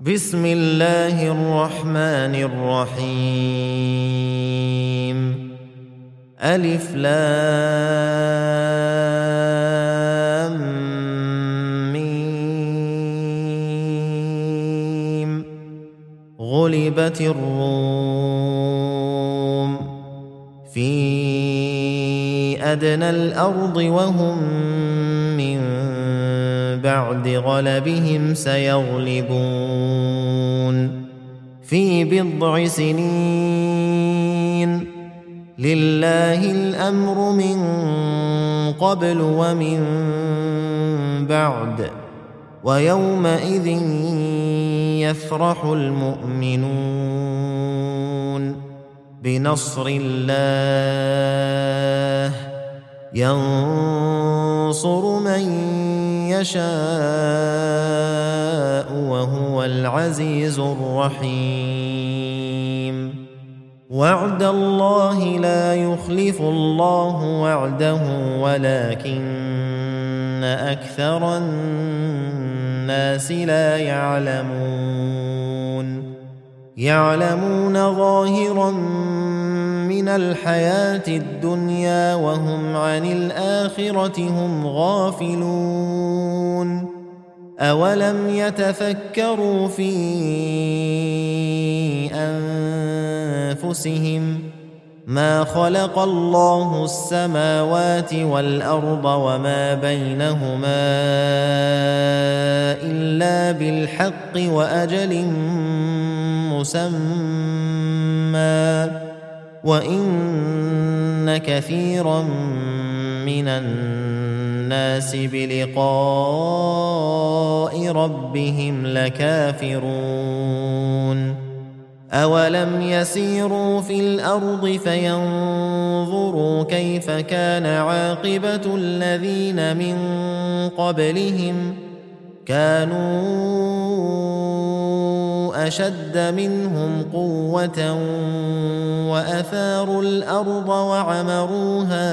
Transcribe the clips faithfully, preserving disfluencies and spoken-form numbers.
بسم الله الرحمن الرحيم. ألف لام ميم. غلبت الروم في أدنى الأرض وهم من بعد غلبهم سيغلبون في بضع سنين. لله الأمر من قبل ومن بعد، ويومئذ يفرح المؤمنون بنصر الله ينصر من يشاء وهو العزيز الرحيم. وعد الله لا يخلف الله وعده ولكن أكثر الناس لا يعلمون. يعلمون ظاهرا من الحياة الدنيا وهم عن الآخرة هم غافلون. أولم يتفكروا في أنفسهم ما خلق الله السماوات والأرض وما بينهما إلا بالحق وأجل مسمى، وإن كثيرا من الناس بلقاء ربهم لكافرون. أولم يسيروا في الأرض فينظروا كيف كان عاقبة الذين من قبلهم كانوا أشد منهم قوة وأثاروا الأرض وعمروها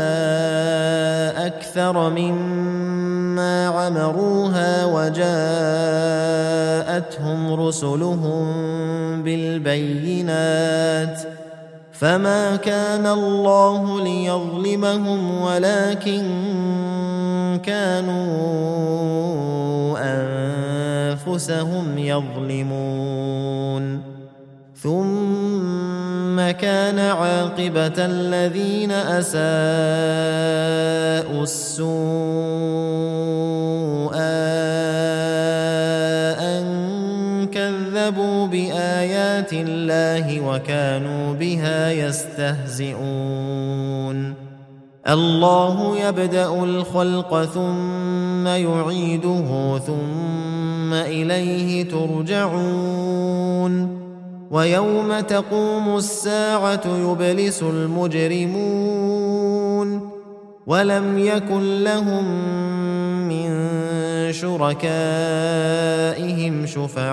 أكثر مما عمروها وجاءتهم رسلهم بالبينات فما كان الله ليظلمهم ولكن كانوا أنفسهم يظلمون. ثم كان عاقبة الذين أساءوا السوء أن كذبوا بآيات الله وكانوا بها يستهزئون. الله يبدأ الخلق ثم يعيده ثم إليه ترجعون. ويوم تقوم الساعة يبلس المجرمون ولم يكن لهم من شركائهم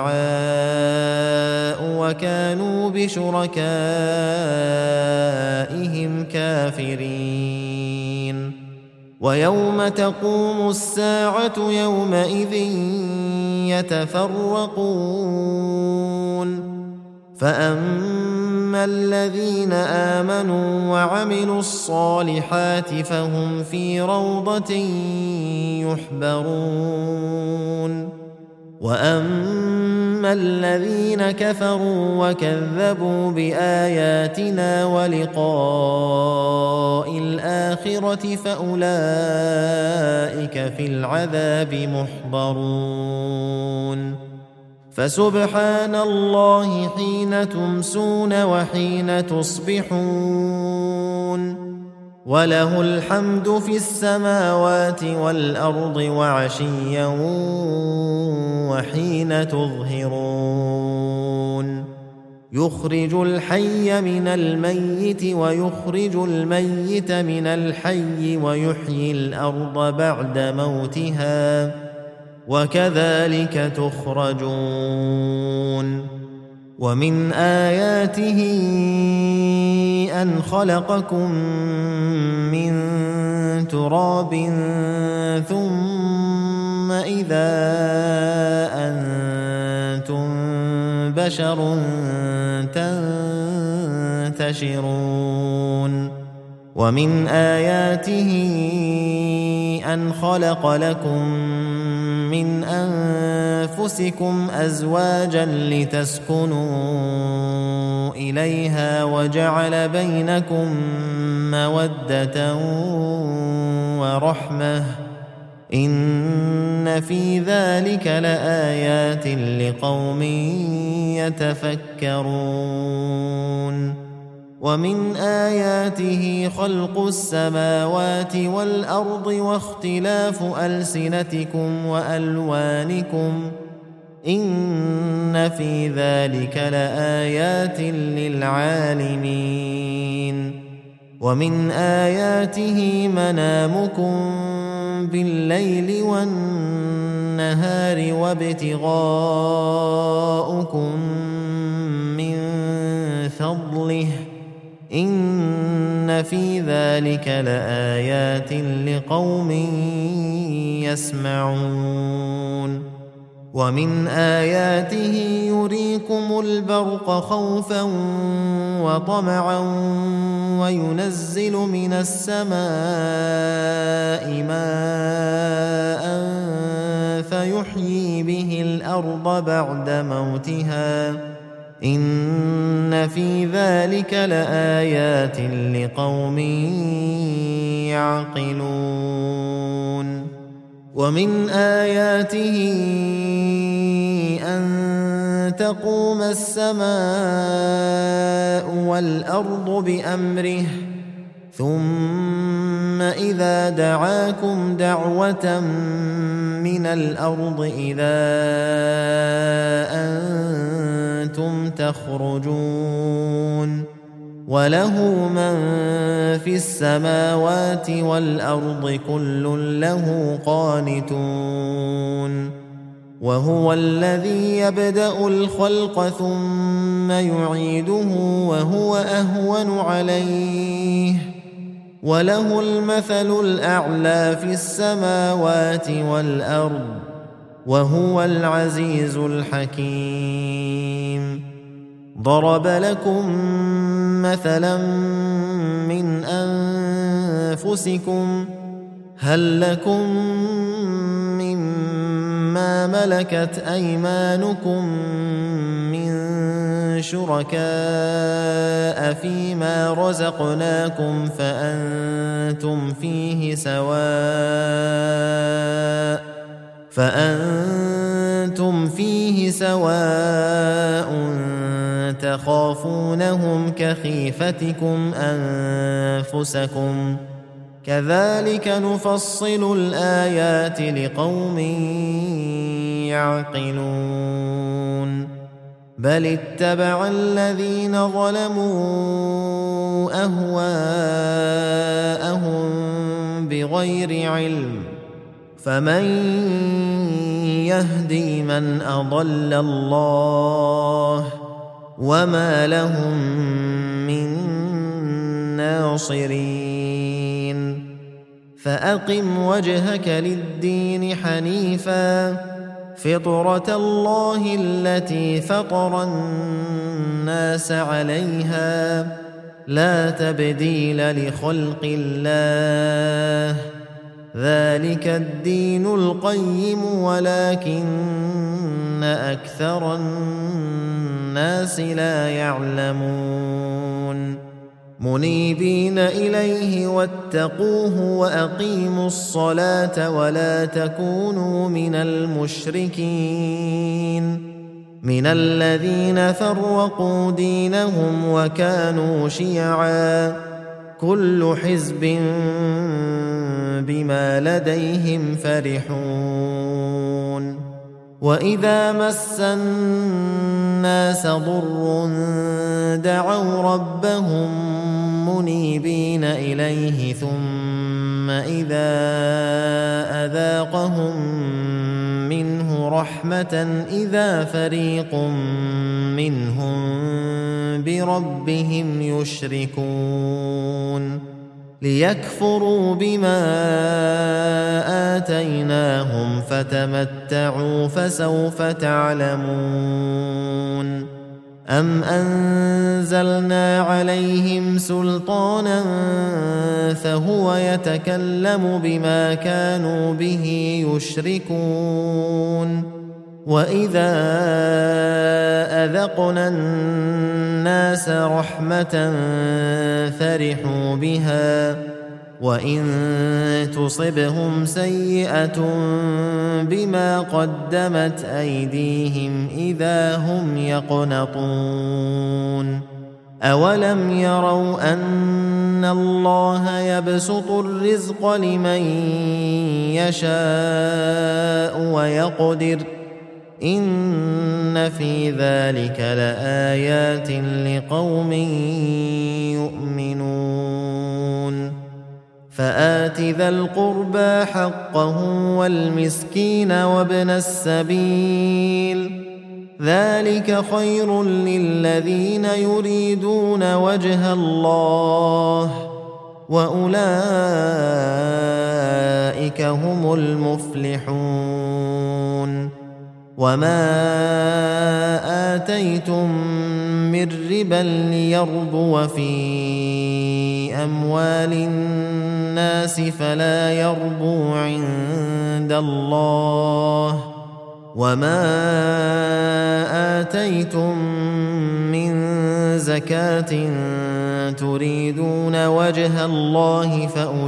شفعاء وكانوا بشركائهم كافرين. ويوم تقوم الساعة يومئذ يتفرقون. فأما الذين آمنوا وعملوا الصالحات فهم في روضة يحبرون. وأما الذين كفروا وكذبوا بآياتنا ولقاء الآخرة فأولئك في العذاب محضرون. فسبحان الله حين تمسون وحين تصبحون وله الحمد في السماوات والأرض وعشيا وحين تظهرون. يخرج الحي من الميت ويخرج الميت من الحي ويحيي الأرض بعد موتها وكذلك تخرجون. ومن آياته أن خلقكم من تراب ثم إذا أنتم بشر تنتشرون ومن آياته أن خلق لكم من أنفسكم أزواجا لتسكنوا إليها وجعل بينكم مودة ورحمة إن في ذلك لآيات لقوم يتفكرون ومن آياته خلق السماوات والأرض واختلاف ألسنتكم وألوانكم إن في ذلك لآيات للعالمين ومن آياته منامكم بالليل والنهار وابتغاؤكم من فضله إن في ذلك لآيات لقوم يسمعون ومن آياته يريكم البرق خوفا وطمعا وينزل من السماء ماء فيحيي به الأرض بعد موتها إن في ذلك لآيات لقوم يعقلون ومن آياته أن تقوم السماء والأرض بأمره ثم إذا دعاكم دعوة من الأرض إذا أنتم تخرجون وله من في السماوات والأرض كل له قانتون وهو الذي يبدأ الخلق ثم يعيده وهو أهون عليه وله المثل الأعلى في السماوات والأرض وهو العزيز الحكيم ضرب لكم مثلا من أنفسكم هل لكم مما ملكت أيمانكم من شركاء فيما رزقناكم فأنتم فيه سواء فأنتم فيه سواء تخافونهم كخيفتكم أنفسكم كذلك نفصل الآيات لقوم يعقلون بل اتبع الذين ظلموا أهواءهم بغير علم فمن يهدي من أضل الله وما لهم من ناصرين فأقم وجهك للدين حنيفا فطرة الله التي فطر الناس عليها لا تبديل لخلق الله ذلك الدين القيم ولكن أكثر الناس لا يعلمون منيبين إليه واتقوه وأقيموا الصلاة ولا تكونوا من المشركين من الذين فرقوا دينهم وكانوا شيعا كل حزب بما لديهم فرحون وإذا مس الناس ضر دعوا ربهم منيبين إليه ثم إذا أذاقهم منه رحمة إذا فريق منهم بربهم يشركون ليكفروا بما آتيناهم فتمتعوا فسوف تعلمون أَمْ أَنزَلْنَا عَلَيْهِمْ سُلْطَانًا فَهُوَ يَتَكَلَّمُ بِمَا كَانُوا بِهِ يُشْرِكُونَ وَإِذَا أَذَقْنَا النَّاسَ رَحْمَةً فَرِحُوا بِهَا وَإِن تُصِبْهُمْ سَيِّئَةٌ بِمَا قَدَّمَتْ أَيْدِيهِمْ إِذَا هُمْ يَقْنَطُونَ أَوَلَمْ يَرَوْا أَنَّ اللَّهَ يَبْسُطُ الرِّزْقَ لِمَن يَشَاءُ وَيَقْدِرُ إِنَّ فِي ذَلِكَ لَآيَاتٍ لِقَوْمٍ يُؤْمِنُونَ فآت ذا القربى حقه والمسكين وابن السبيل ذلك خير للذين يريدون وجه الله وأولئك هم المفلحون وما آتيتم من ربا ليربو في أموال الناس فلا يربو عند الله وما آتيتم من زكاة تريدون وجه الله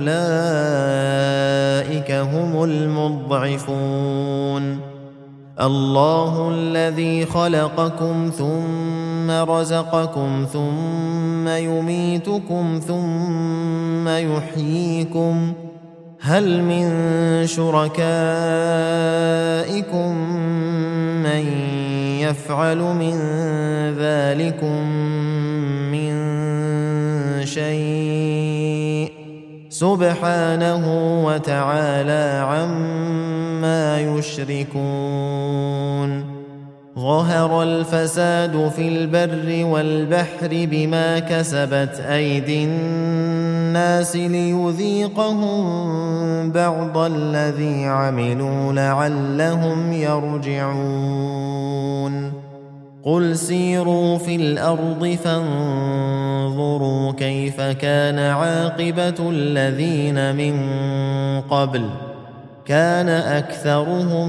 فأولئك هم المضعفون الله الذي خلقكم ثم رزقكم ثم يميتكم ثم يحييكم هل من شركائكم من يفعل من ذلكم من شيء سبحانه وتعالى عما يشركون ظهر الفساد في البر والبحر بما كسبت أيدي الناس ليذيقهم بعض الذي عملوا لعلهم يرجعون قل سيروا في الأرض فانظروا كيف كان عاقبة الذين من قبل كان أكثرهم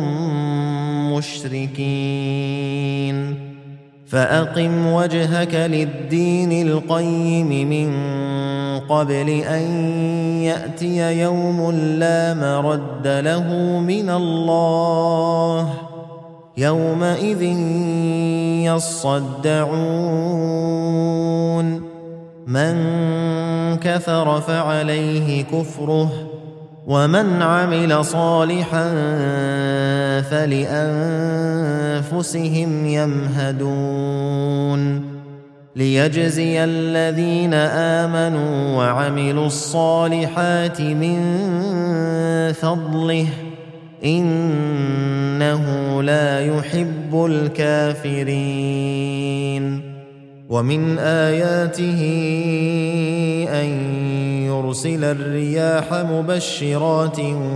مشركين فأقم وجهك للدين القيم من قبل أن يأتي يوم لا مرد له من الله يومئذ يصدعون من كفر فعليه كفره ومن عمل صالحا فلأنفسهم يمهدون ليجزي الذين آمنوا وعملوا الصالحات من فضله إنه لا يحب الكافرين ومن آياته أن يرسل الرياح مبشرات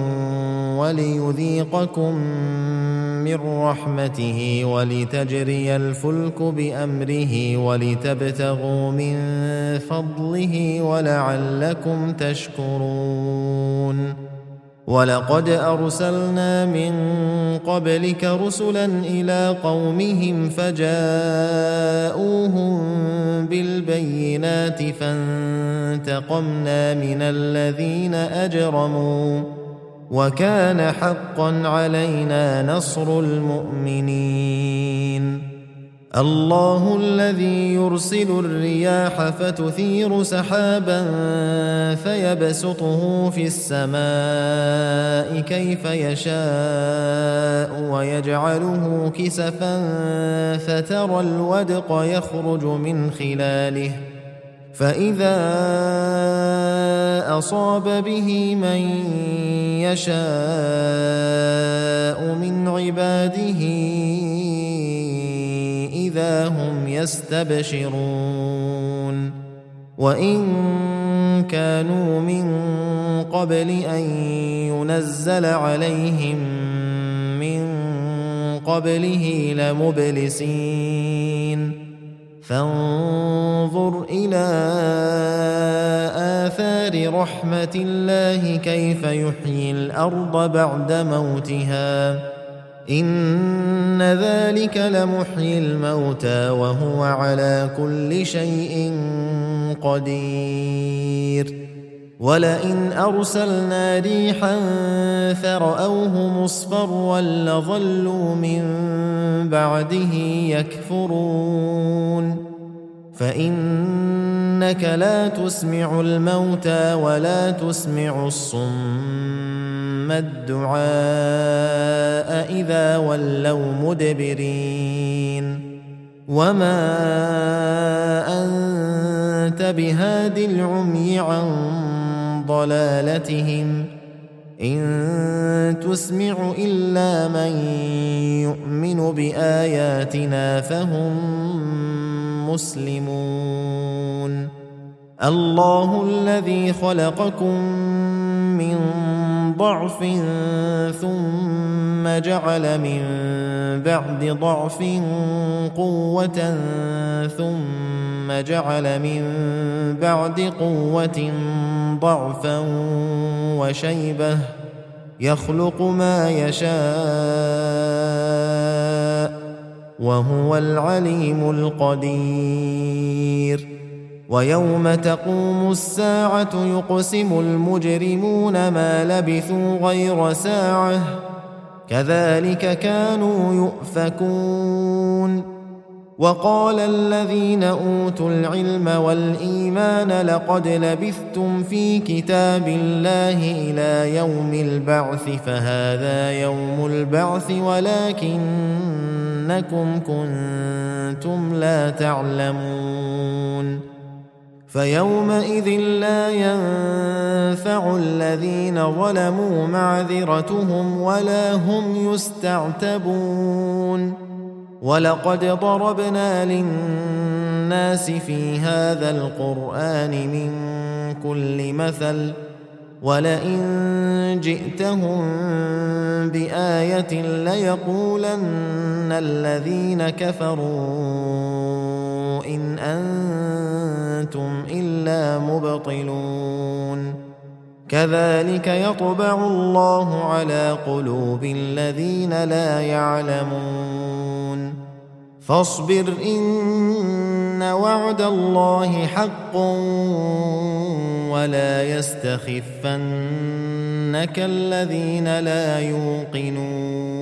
وليذيقكم من رحمته ولتجري الفلك بأمره ولتبتغوا من فضله ولعلكم تشكرون ولقد أرسلنا من قبلك رسلا إلى قومهم فجاءوهم بالبينات فانتقمنا من الذين أجرموا وكان حقا علينا نصر المؤمنين الله الذي يرسل الرياح فتثير سحابا فيبسطه في السماء كيف يشاء ويجعله كسفا فترى الودق يخرج من خلاله فإذا أصاب به من يشاء من عباده إذا هم يستبشرون وإن كانوا من قبل أن ينزل عليهم من قبله لمبلسين فانظر إلى آثار رحمة الله كيف يحيي الأرض بعد موتها إن ذلك لمحيي الموتى وهو على كل شيء قدير ولئن أرسلنا ريحا فرأوه مصفرا لظلوا من بعده يكفرون فإنك لا تسمع الموتى ولا تسمع الصم الدعاء إذا ولوا مدبرين وما أنت بهاد العمي عن ضلالتهم إن تسمع إلا من يؤمن بآياتنا فهم مسلمون الله الذي خلقكم من ضعف ثم جعل من بعد ضعف قوة ثم جعل من بعد قوة ضعفا وشيبة يخلق ما يشاء وهو العليم القدير ويوم تقوم الساعة يقسم المجرمون ما لبثوا غير ساعة كذلك كانوا يؤفكون وقال الذين أوتوا العلم والإيمان لقد لبثتم في كتاب الله إلى يوم البعث فهذا يوم البعث ولكنكم كنتم لا تعلمون فيومئذ لا ينفع الذين ظلموا معذرتهم ولا هم يستعتبون ولقد ضربنا للناس في هذا القرآن من كل مثل ولئن جئتهم بآية ليقولن الذين كفروا إن أنتم إلا مبطلون كذلك يطبع الله على قلوب الذين لا يعلمون فاصبر إن وعد الله حق ولا يستخفنك الذين لا يوقنون